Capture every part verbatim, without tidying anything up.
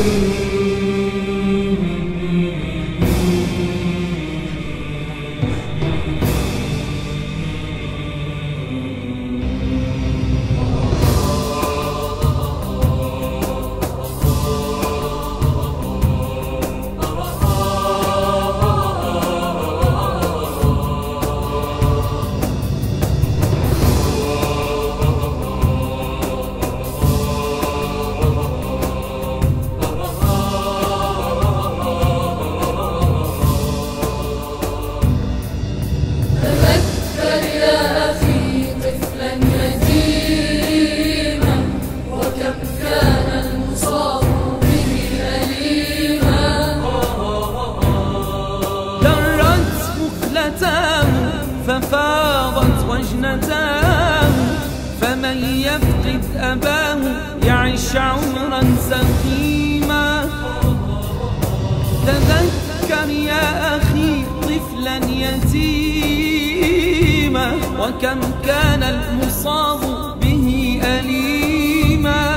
ففاضت وجنتاه، فمن يفقد أباه يعش عمرا سقيما. تذكر يا أخي طفلا يتيما، وكم كان المصاب به أليما.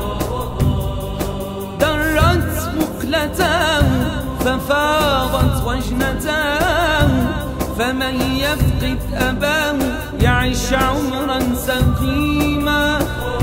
درت مقلتاه ففاضت وجنتاه، فمن يفقد أباه يعش عمرا سقيما.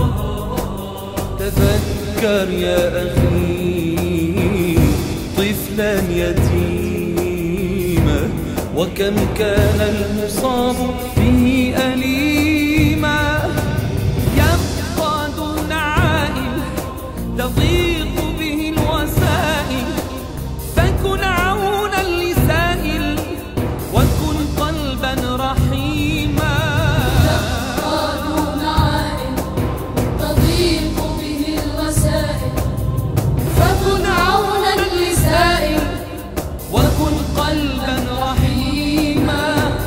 تذكر يا أخي طفلا يتيما، وكم كان المصاب به أليما. يبقى دون عائل تضيق به الوسائل، فكن عونا لسائل وكن قلبا رحيما. يبقى دون عائل تضيق به الوسائل، فكن عونا لسائل وكن قلبا رحيما.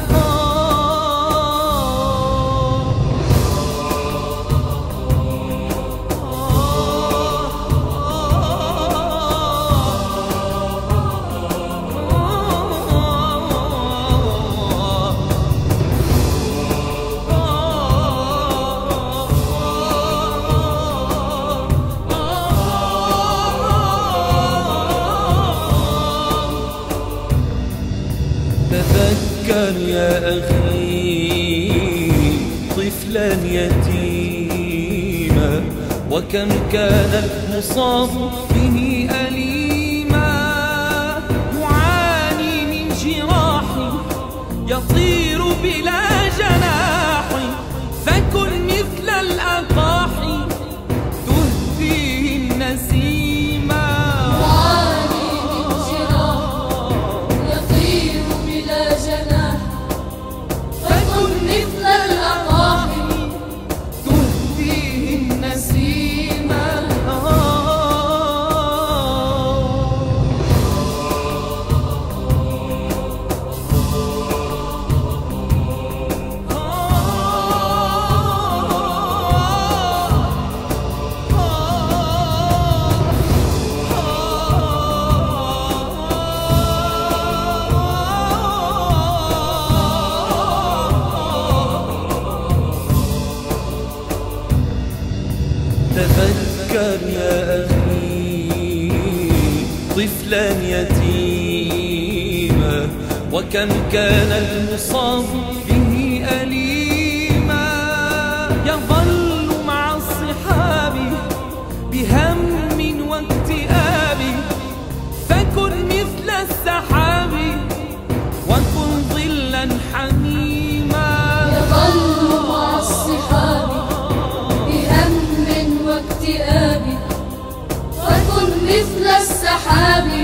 تذكر يا أخي طفلا يتيما، وكم كان المصاب به أليما. يعاني من جراح يطير بلا جناح، فكن مثل الأقاحي تهديه النسيما. مثل الأقاحي تهديه النسيما. تذكر يا أخي طفلا يتيما، وكم كان المصاب به أليما. يظل مع الصحاب بهم واكتئاب، فكن مثل السحاب وكن ظلا حميما. يظل مع الصحاب بهم واكتئاب، فكن مثل السحاب